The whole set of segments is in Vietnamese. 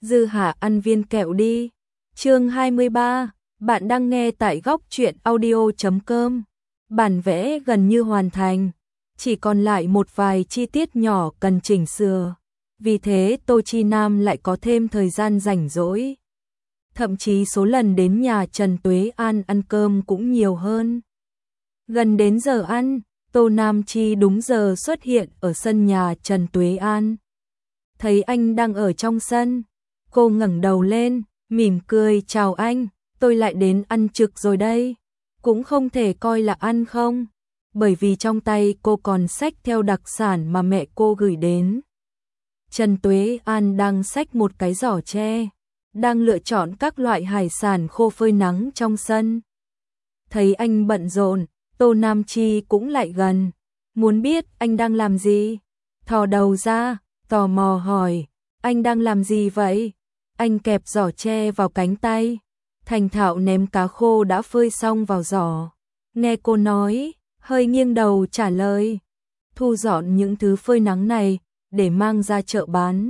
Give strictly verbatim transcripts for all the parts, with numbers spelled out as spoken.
Dư Hạ ăn viên kẹo đi. Chương hai mươi ba, bạn đang nghe tại góc truyện audio chấm com. Bản vẽ gần như hoàn thành, chỉ còn lại một vài chi tiết nhỏ cần chỉnh sửa. Vì thế Tô Chi Nam lại có thêm thời gian rảnh rỗi. Thậm chí số lần đến nhà Trần Tuế An ăn cơm cũng nhiều hơn. Gần đến giờ ăn, Tô Nam Chi đúng giờ xuất hiện ở sân nhà Trần Tuế An. Thấy anh đang ở trong sân, cô ngẩng đầu lên, mỉm cười chào anh, tôi lại đến ăn trực rồi đây. Cũng không thể coi là ăn không, bởi vì trong tay cô còn xách theo đặc sản mà mẹ cô gửi đến. Trần Tuế An đang xách một cái giỏ tre, đang lựa chọn các loại hải sản khô phơi nắng trong sân. Thấy anh bận rộn, Tô Nam Chi cũng lại gần, muốn biết anh đang làm gì. Thò đầu ra, tò mò hỏi, anh đang làm gì vậy? Anh kẹp giỏ tre vào cánh tay, thành thạo ném cá khô đã phơi xong vào giỏ. Nghe cô nói, hơi nghiêng đầu trả lời, thu dọn những thứ phơi nắng này để mang ra chợ bán.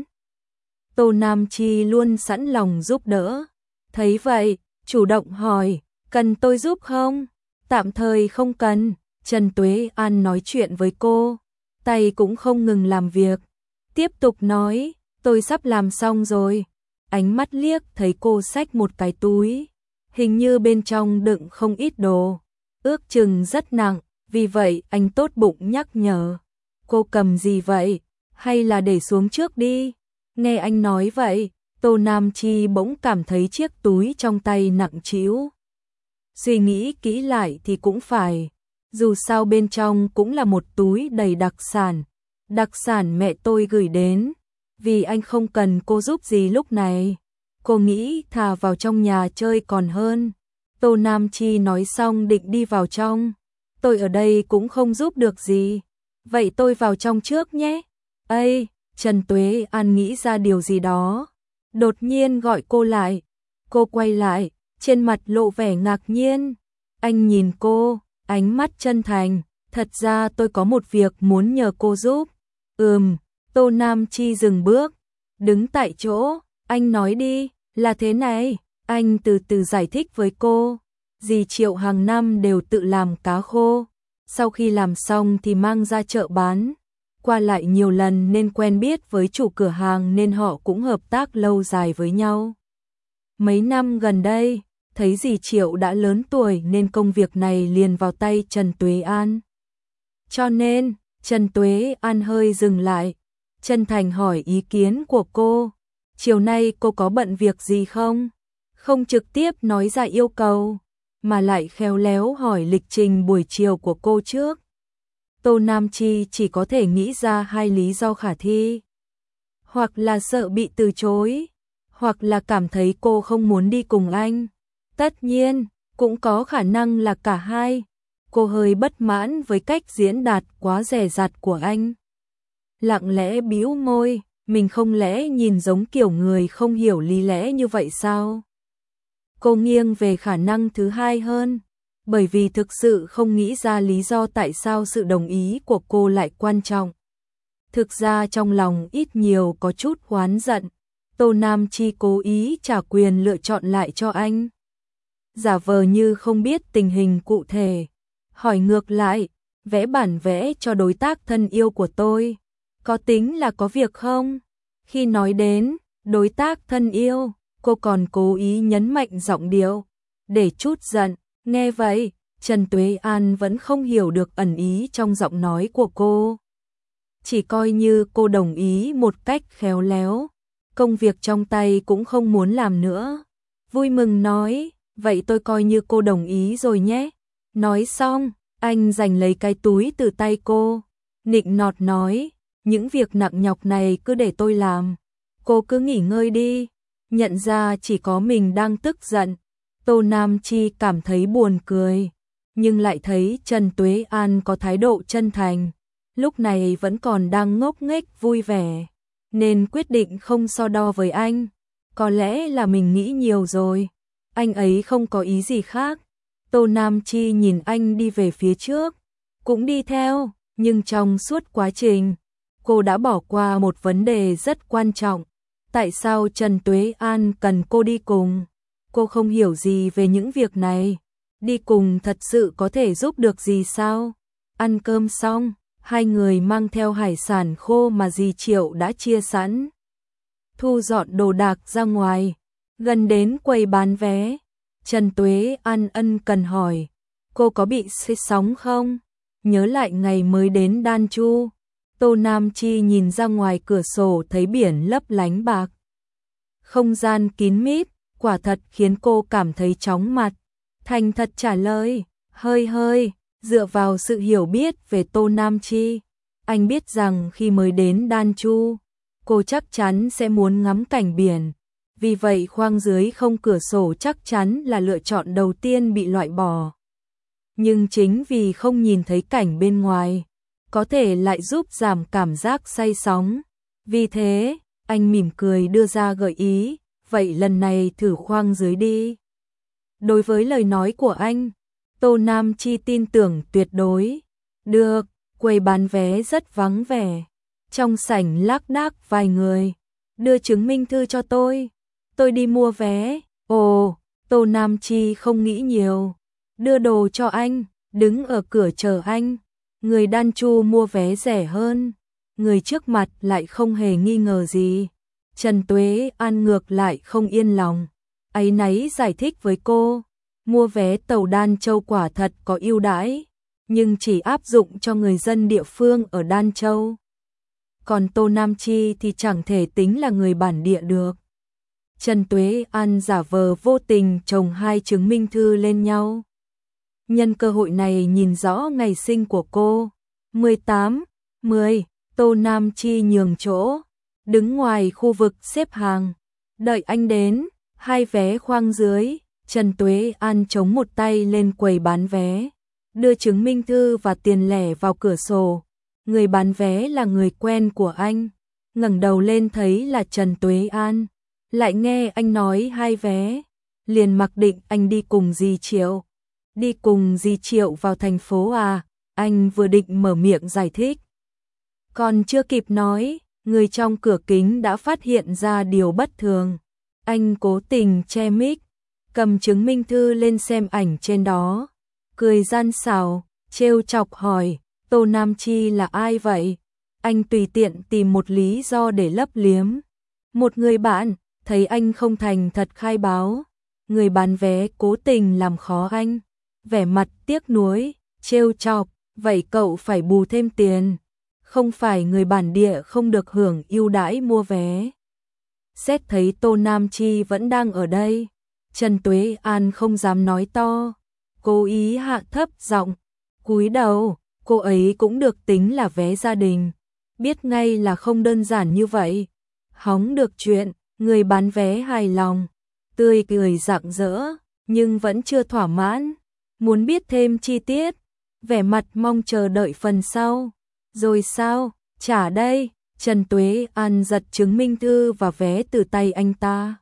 Tô Nam Chi luôn sẵn lòng giúp đỡ. Thấy vậy, chủ động hỏi, cần tôi giúp không? Tạm thời không cần. Trần Tuế An nói chuyện với cô, tay cũng không ngừng làm việc. Tiếp tục nói, tôi sắp làm xong rồi. Ánh mắt liếc thấy cô xách một cái túi, hình như bên trong đựng không ít đồ, ước chừng rất nặng, vì vậy anh tốt bụng nhắc nhở. Cô cầm gì vậy? Hay là để xuống trước đi? Nghe anh nói vậy, Tô Nam Chi bỗng cảm thấy chiếc túi trong tay nặng trĩu. Suy nghĩ kỹ lại thì cũng phải, dù sao bên trong cũng là một túi đầy đặc sản. Đặc sản mẹ tôi gửi đến, vì anh không cần cô giúp gì lúc này. Cô nghĩ thà vào trong nhà chơi còn hơn. Tô Nam Chi nói xong định đi vào trong. Tôi ở đây cũng không giúp được gì. Vậy tôi vào trong trước nhé. Ây, Trần Tuế An nghĩ ra điều gì đó, đột nhiên gọi cô lại. Cô quay lại, trên mặt lộ vẻ ngạc nhiên. Anh nhìn cô, ánh mắt chân thành. Thật ra tôi có một việc muốn nhờ cô giúp. Ừm, Tô Nam Chi dừng bước, đứng tại chỗ. Anh nói đi, là thế này. Anh từ từ giải thích với cô. Dì Triệu hàng năm đều tự làm cá khô, sau khi làm xong thì mang ra chợ bán. Qua lại nhiều lần nên quen biết với chủ cửa hàng nên họ cũng hợp tác lâu dài với nhau. Mấy năm gần đây, thấy dì Triệu đã lớn tuổi nên công việc này liền vào tay Trần Tuế An. Cho nên, Trần Tuế An hơi dừng lại, chân thành hỏi ý kiến của cô. Chiều nay cô có bận việc gì không? Không trực tiếp nói ra yêu cầu, mà lại khéo léo hỏi lịch trình buổi chiều của cô trước. Tô Nam Chi chỉ có thể nghĩ ra hai lý do khả thi. Hoặc là sợ bị từ chối, hoặc là cảm thấy cô không muốn đi cùng anh. Tất nhiên, cũng có khả năng là cả hai. Cô hơi bất mãn với cách diễn đạt quá dè dặt của anh. Lặng lẽ bĩu môi, mình không lẽ nhìn giống kiểu người không hiểu lý lẽ như vậy sao? Cô nghiêng về khả năng thứ hai hơn, bởi vì thực sự không nghĩ ra lý do tại sao sự đồng ý của cô lại quan trọng. Thực ra trong lòng ít nhiều có chút oán giận, Tô Nam Chi cố ý trả quyền lựa chọn lại cho anh. Giả vờ như không biết tình hình cụ thể, hỏi ngược lại, vẽ bản vẽ cho đối tác thân yêu của tôi, có tính là có việc không? Khi nói đến đối tác thân yêu, cô còn cố ý nhấn mạnh giọng điệu, để chút giận. Nghe vậy, Trần Tuế An vẫn không hiểu được ẩn ý trong giọng nói của cô. Chỉ coi như cô đồng ý một cách khéo léo, công việc trong tay cũng không muốn làm nữa. Vui mừng nói, vậy tôi coi như cô đồng ý rồi nhé. Nói xong, anh giành lấy cái túi từ tay cô, nịnh nọt nói, những việc nặng nhọc này cứ để tôi làm. Cô cứ nghỉ ngơi đi. Nhận ra chỉ có mình đang tức giận, Tô Nam Chi cảm thấy buồn cười, nhưng lại thấy Trần Tuế An có thái độ chân thành, lúc này vẫn còn đang ngốc nghếch vui vẻ, nên quyết định không so đo với anh. Có lẽ là mình nghĩ nhiều rồi, anh ấy không có ý gì khác. Tô Nam Chi nhìn anh đi về phía trước, cũng đi theo, nhưng trong suốt quá trình, cô đã bỏ qua một vấn đề rất quan trọng. Tại sao Trần Tuế An cần cô đi cùng? Cô không hiểu gì về những việc này. Đi cùng thật sự có thể giúp được gì sao? Ăn cơm xong, hai người mang theo hải sản khô mà dì Triệu đã chia sẵn. Thu dọn đồ đạc ra ngoài, gần đến quầy bán vé. Trần Tuế An ân cần hỏi, cô có bị say sóng không? Nhớ lại ngày mới đến Đan Chu. Tô Nam Chi nhìn ra ngoài cửa sổ thấy biển lấp lánh bạc. Không gian kín mít, quả thật khiến cô cảm thấy chóng mặt. Thành thật trả lời, hơi hơi, dựa vào sự hiểu biết về Tô Nam Chi. Anh biết rằng khi mới đến Đan Chu, cô chắc chắn sẽ muốn ngắm cảnh biển. Vì vậy khoang dưới không cửa sổ chắc chắn là lựa chọn đầu tiên bị loại bỏ. Nhưng chính vì không nhìn thấy cảnh bên ngoài, có thể lại giúp giảm cảm giác say sóng. Vì thế, anh mỉm cười đưa ra gợi ý, vậy lần này thử khoang dưới đi. Đối với lời nói của anh, Tô Nam Chi tin tưởng tuyệt đối. Được, quầy bán vé rất vắng vẻ. Trong sảnh lác đác vài người. Đưa chứng minh thư cho tôi. Tôi đi mua vé. Ồ, Tô Nam Chi không nghĩ nhiều. Đưa đồ cho anh, đứng ở cửa chờ anh. Người Đan Chu mua vé rẻ hơn. Người trước mặt lại không hề nghi ngờ gì. Trần Tuế An ngược lại không yên lòng. Áy náy giải thích với cô. Mua vé tàu Đan Châu quả thật có ưu đãi, nhưng chỉ áp dụng cho người dân địa phương ở Đan Châu. Còn Tô Nam Chi thì chẳng thể tính là người bản địa được. Trần Tuế An giả vờ vô tình chồng hai chứng minh thư lên nhau. Nhân cơ hội này nhìn rõ ngày sinh của cô. mười tám, mười, Tô Nam Chi nhường chỗ, đứng ngoài khu vực xếp hàng. Đợi anh đến, hai vé khoang dưới. Trần Tuế An chống một tay lên quầy bán vé, đưa chứng minh thư và tiền lẻ vào cửa sổ. Người bán vé là người quen của anh, ngẩng đầu lên thấy là Trần Tuế An, lại nghe anh nói hai vé, liền mặc định anh đi cùng dì Triệu. Đi cùng dì Triệu vào thành phố à? Anh vừa định mở miệng giải thích, còn chưa kịp nói, người trong cửa kính đã phát hiện ra điều bất thường. Anh cố tình che mic, cầm chứng minh thư lên xem ảnh trên đó, cười gian xảo, trêu chọc hỏi, Tô Nam Chi là ai vậy? Anh tùy tiện tìm một lý do để lấp liếm. Một người bạn, thấy anh không thành thật khai báo. Người bán vé cố tình làm khó anh, vẻ mặt tiếc nuối, trêu chọc, vậy cậu phải bù thêm tiền. Không phải người bản địa không được hưởng ưu đãi mua vé. Xét thấy Tô Nam Chi vẫn đang ở đây, Trần Tuế An không dám nói to, cố ý hạ thấp giọng, cúi đầu. Cô ấy cũng được tính là vé gia đình, biết ngay là không đơn giản như vậy. Hóng được chuyện, người bán vé hài lòng, tươi cười rạng rỡ, nhưng vẫn chưa thỏa mãn, muốn biết thêm chi tiết, vẻ mặt mong chờ đợi phần sau. Rồi sao, trả đây. Trần Tuế An giật chứng minh thư và vé từ tay anh ta.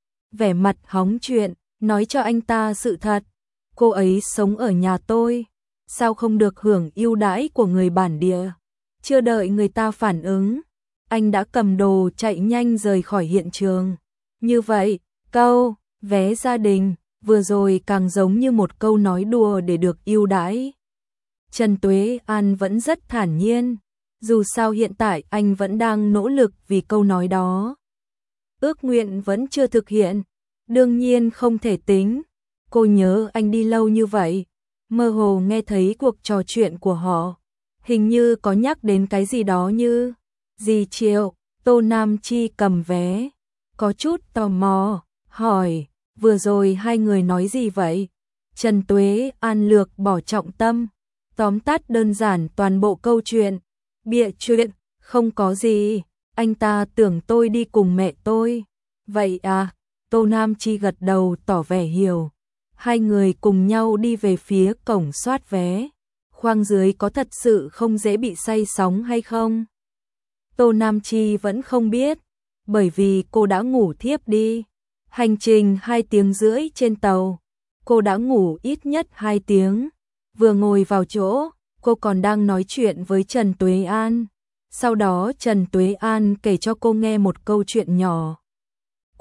Vẻ mặt hóng chuyện, nói cho anh ta sự thật. Cô ấy sống ở nhà tôi, sao không được hưởng ưu đãi của người bản địa? Chưa đợi người ta phản ứng, anh đã cầm đồ chạy nhanh rời khỏi hiện trường. Như vậy, câu vé gia đình vừa rồi càng giống như một câu nói đùa để được ưu đãi. Trần Tuế An vẫn rất thản nhiên, dù sao hiện tại anh vẫn đang nỗ lực vì câu nói đó. Ước nguyện vẫn chưa thực hiện, đương nhiên không thể tính. Cô nhớ anh đi lâu như vậy, mơ hồ nghe thấy cuộc trò chuyện của họ, hình như có nhắc đến cái gì đó như dì Triệu. Tô Nam Chi cầm vé, có chút tò mò, hỏi, vừa rồi hai người nói gì vậy? Trần Tuế An lược bỏ trọng tâm, tóm tắt đơn giản toàn bộ câu chuyện. Bịa chuyện, không có gì, anh ta tưởng tôi đi cùng mẹ tôi. Vậy à? Tô Nam Chi gật đầu tỏ vẻ hiểu. Hai người cùng nhau đi về phía cổng soát vé. Khoang dưới có thật sự không dễ bị say sóng hay không? Tô Nam Chi vẫn không biết, bởi vì cô đã ngủ thiếp đi. Hành trình hai tiếng rưỡi trên tàu, cô đã ngủ ít nhất hai tiếng. Vừa ngồi vào chỗ, cô còn đang nói chuyện với Trần Tuế An. Sau đó Trần Tuế An kể cho cô nghe một câu chuyện nhỏ.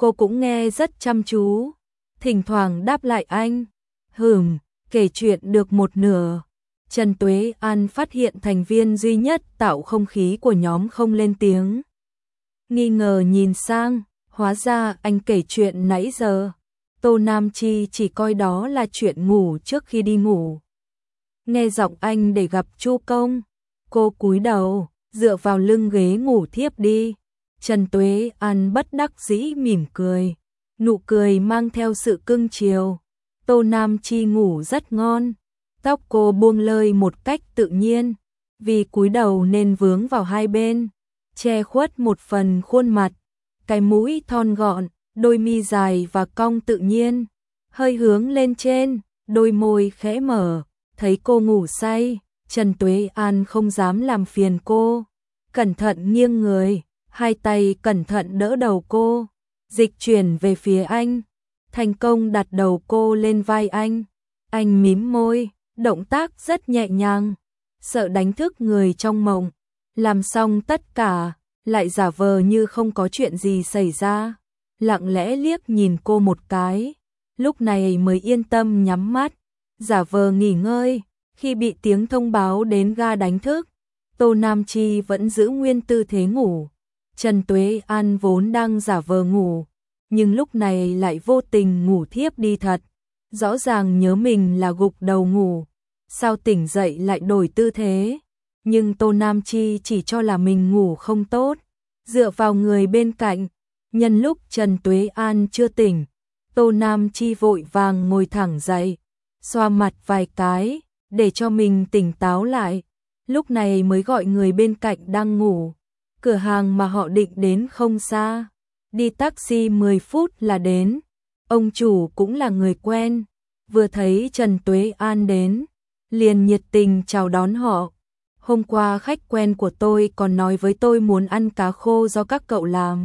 cô cũng nghe rất chăm chú, thỉnh thoảng đáp lại anh. Hừm, kể chuyện được một nửa. Trần Tuế An phát hiện thành viên duy nhất tạo không khí của nhóm không lên tiếng. Nghi ngờ nhìn sang, hóa ra anh kể chuyện nãy giờ. Tô Nam Chi chỉ coi đó là chuyện ngủ trước khi đi ngủ. Nghe giọng anh để gặp Chu Công, cô cúi đầu, dựa vào lưng ghế ngủ thiếp đi. Trần Tuế An bất đắc dĩ mỉm cười, nụ cười mang theo sự cưng chiều. Tô Nam Chi ngủ rất ngon, tóc cô buông lơi một cách tự nhiên, vì cúi đầu nên vướng vào hai bên, che khuất một phần khuôn mặt. Cái mũi thon gọn, đôi mi dài và cong tự nhiên, hơi hướng lên trên, đôi môi khẽ mở. Thấy cô ngủ say, Trần Tuế An không dám làm phiền cô, cẩn thận nghiêng người, hai tay cẩn thận đỡ đầu cô, dịch chuyển về phía anh, thành công đặt đầu cô lên vai anh. Anh mím môi, động tác rất nhẹ nhàng, sợ đánh thức người trong mộng. Làm xong tất cả, lại giả vờ như không có chuyện gì xảy ra, lặng lẽ liếc nhìn cô một cái, lúc này mới yên tâm nhắm mắt, giả vờ nghỉ ngơi. Khi bị tiếng thông báo đến ga đánh thức, Tô Nam Chi vẫn giữ nguyên tư thế ngủ. Trần Tuế An vốn đang giả vờ ngủ, nhưng lúc này lại vô tình ngủ thiếp đi thật. Rõ ràng nhớ mình là gục đầu ngủ, sao tỉnh dậy lại đổi tư thế. Nhưng Tô Nam Chi chỉ cho là mình ngủ không tốt, dựa vào người bên cạnh. Nhân lúc Trần Tuế An chưa tỉnh, Tô Nam Chi vội vàng ngồi thẳng dậy, xoa mặt vài cái, để cho mình tỉnh táo lại. Lúc này mới gọi người bên cạnh đang ngủ. Cửa hàng mà họ định đến không xa, đi taxi mười phút là đến. Ông chủ cũng là người quen, vừa thấy Trần Tuế An đến, liền nhiệt tình chào đón họ. Hôm qua khách quen của tôi còn nói với tôi muốn ăn cá khô do các cậu làm.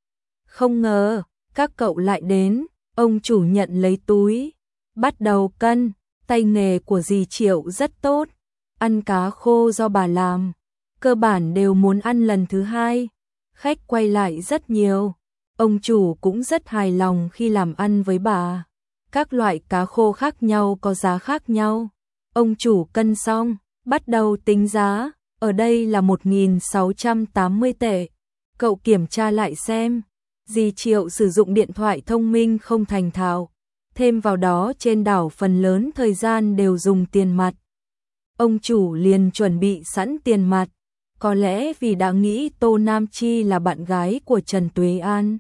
Không ngờ, các cậu lại đến. Ông chủ nhận lấy túi, bắt đầu cân. Tay nghề của dì Triệu rất tốt, ăn cá khô do bà làm, cơ bản đều muốn ăn lần thứ hai. Khách quay lại rất nhiều, ông chủ cũng rất hài lòng khi làm ăn với bà. Các loại cá khô khác nhau có giá khác nhau. Ông chủ cân xong, bắt đầu tính giá, ở đây là một nghìn sáu trăm tám mươi tệ. Cậu kiểm tra lại xem, dì Triệu sử dụng điện thoại thông minh không thành thạo. Thêm vào đó trên đảo phần lớn thời gian đều dùng tiền mặt. Ông chủ liền chuẩn bị sẵn tiền mặt, có lẽ vì đã nghĩ Tô Nam Chi là bạn gái của Trần Tuế An.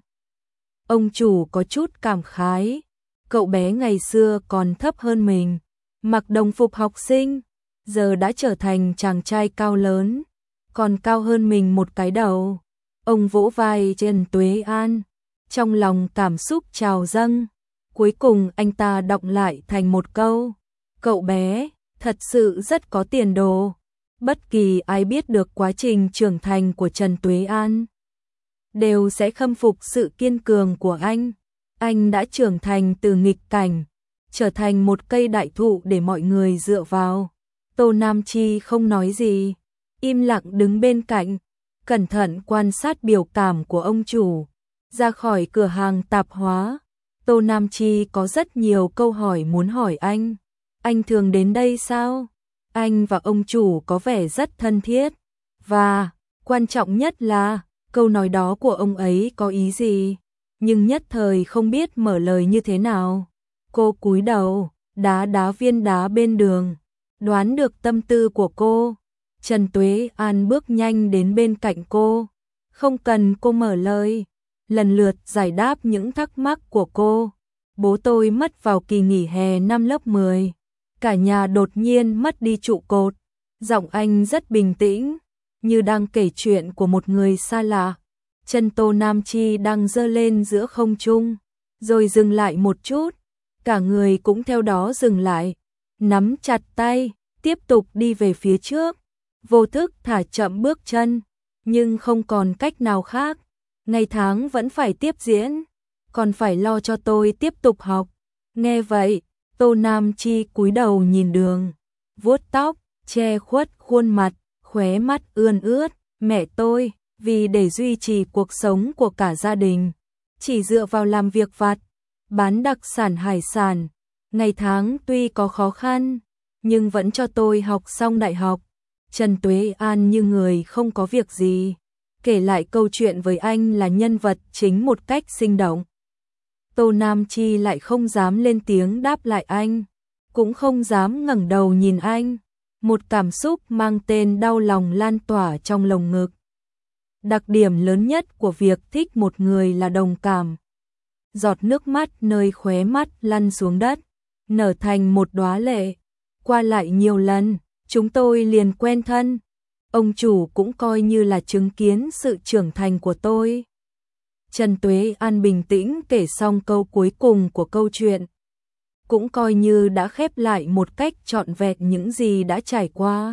Ông chủ có chút cảm khái, cậu bé ngày xưa còn thấp hơn mình, mặc đồng phục học sinh, giờ đã trở thành chàng trai cao lớn, còn cao hơn mình một cái đầu. Ông vỗ vai Trần Tuế An, trong lòng cảm xúc trào dâng. Cuối cùng anh ta đọc lại thành một câu, cậu bé, thật sự rất có tiền đồ. Bất kỳ ai biết được quá trình trưởng thành của Trần Tuế An, đều sẽ khâm phục sự kiên cường của anh. Anh đã trưởng thành từ nghịch cảnh, trở thành một cây đại thụ để mọi người dựa vào. Tô Nam Chi không nói gì, im lặng đứng bên cạnh, cẩn thận quan sát biểu cảm của ông chủ. Ra khỏi cửa hàng tạp hóa, Tô Nam Chi có rất nhiều câu hỏi muốn hỏi anh. Anh thường đến đây sao? Anh và ông chủ có vẻ rất thân thiết. Và, quan trọng nhất là, câu nói đó của ông ấy có ý gì? Nhưng nhất thời không biết mở lời như thế nào. Cô cúi đầu, đá đá viên đá bên đường. Đoán được tâm tư của cô. Trần Tuế An bước nhanh đến bên cạnh cô. Không cần cô mở lời, lần lượt giải đáp những thắc mắc của cô. Bố tôi mất vào kỳ nghỉ hè năm lớp mười. Cả nhà đột nhiên mất đi trụ cột. Giọng anh rất bình tĩnh, như đang kể chuyện của một người xa lạ. Chân Tô Nam Chi đang giơ lên giữa không trung, rồi dừng lại một chút. Cả người cũng theo đó dừng lại, nắm chặt tay, tiếp tục đi về phía trước. Vô thức thả chậm bước chân, nhưng không còn cách nào khác. Ngày tháng vẫn phải tiếp diễn, còn phải lo cho tôi tiếp tục học. Nghe vậy, Tô Nam Chi cúi đầu nhìn đường, vuốt tóc, che khuất khuôn mặt, khóe mắt ươn ướt. Mẹ tôi, vì để duy trì cuộc sống của cả gia đình, chỉ dựa vào làm việc vặt, bán đặc sản hải sản, ngày tháng tuy có khó khăn, nhưng vẫn cho tôi học xong đại học. Trần Tuế An như người không có việc gì, kể lại câu chuyện với anh là nhân vật chính một cách sinh động. Tô Nam Chi lại không dám lên tiếng đáp lại anh, cũng không dám ngẩng đầu nhìn anh. Một cảm xúc mang tên đau lòng lan tỏa trong lồng ngực. Đặc điểm lớn nhất của việc thích một người là đồng cảm. Giọt nước mắt nơi khóe mắt lăn xuống đất, nở thành một đóa lệ. Qua lại nhiều lần, chúng tôi liền quen thân. Ông chủ cũng coi như là chứng kiến sự trưởng thành của tôi. Trần Tuế An bình tĩnh kể xong câu cuối cùng của câu chuyện. Cũng coi như đã khép lại một cách trọn vẹn những gì đã trải qua.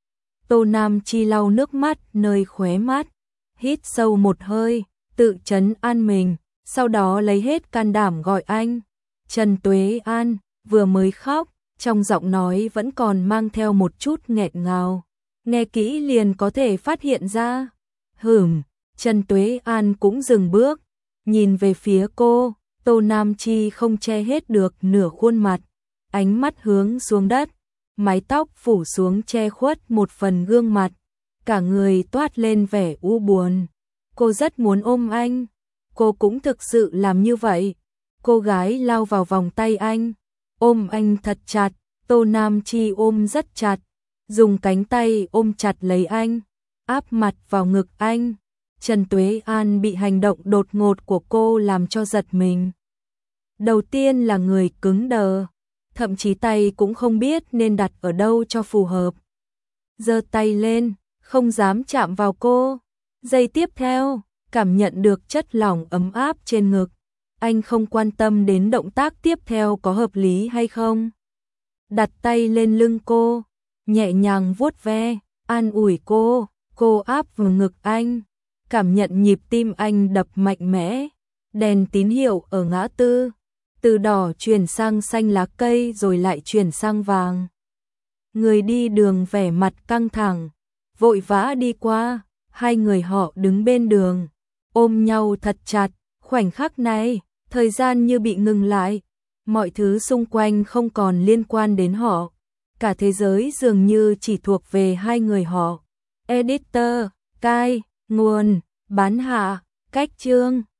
Tô Nam Chi lau nước mắt nơi khóe mắt, hít sâu một hơi, tự trấn an mình, sau đó lấy hết can đảm gọi anh. Trần Tuế An, vừa mới khóc, trong giọng nói vẫn còn mang theo một chút nghẹn ngào. Nghe kỹ liền có thể phát hiện ra. Hửm, Trần Tuế An cũng dừng bước, nhìn về phía cô. Tô Nam Chi không che hết được nửa khuôn mặt, ánh mắt hướng xuống đất, mái tóc phủ xuống che khuất một phần gương mặt, cả người toát lên vẻ u buồn. Cô rất muốn ôm anh, cô cũng thực sự làm như vậy. Cô gái lao vào vòng tay anh, ôm anh thật chặt. Tô Nam Chi ôm rất chặt, dùng cánh tay ôm chặt lấy anh, áp mặt vào ngực anh. Trần Tuế An bị hành động đột ngột của cô làm cho giật mình. Đầu tiên là người cứng đờ, thậm chí tay cũng không biết nên đặt ở đâu cho phù hợp. Giơ tay lên, không dám chạm vào cô. Giây tiếp theo, cảm nhận được chất lỏng ấm áp trên ngực. Anh không quan tâm đến động tác tiếp theo có hợp lý hay không. Đặt tay lên lưng cô, nhẹ nhàng vuốt ve, an ủi cô. Cô áp vào ngực anh, cảm nhận nhịp tim anh đập mạnh mẽ. Đèn tín hiệu ở ngã tư, từ đỏ chuyển sang xanh lá cây rồi lại chuyển sang vàng. Người đi đường vẻ mặt căng thẳng, vội vã đi qua. Hai người họ đứng bên đường, ôm nhau thật chặt. Khoảnh khắc này, thời gian như bị ngừng lại. Mọi thứ xung quanh không còn liên quan đến họ. Cả thế giới dường như chỉ thuộc về hai người họ. Editor, cai, nguồn, bán hạ, cách chương.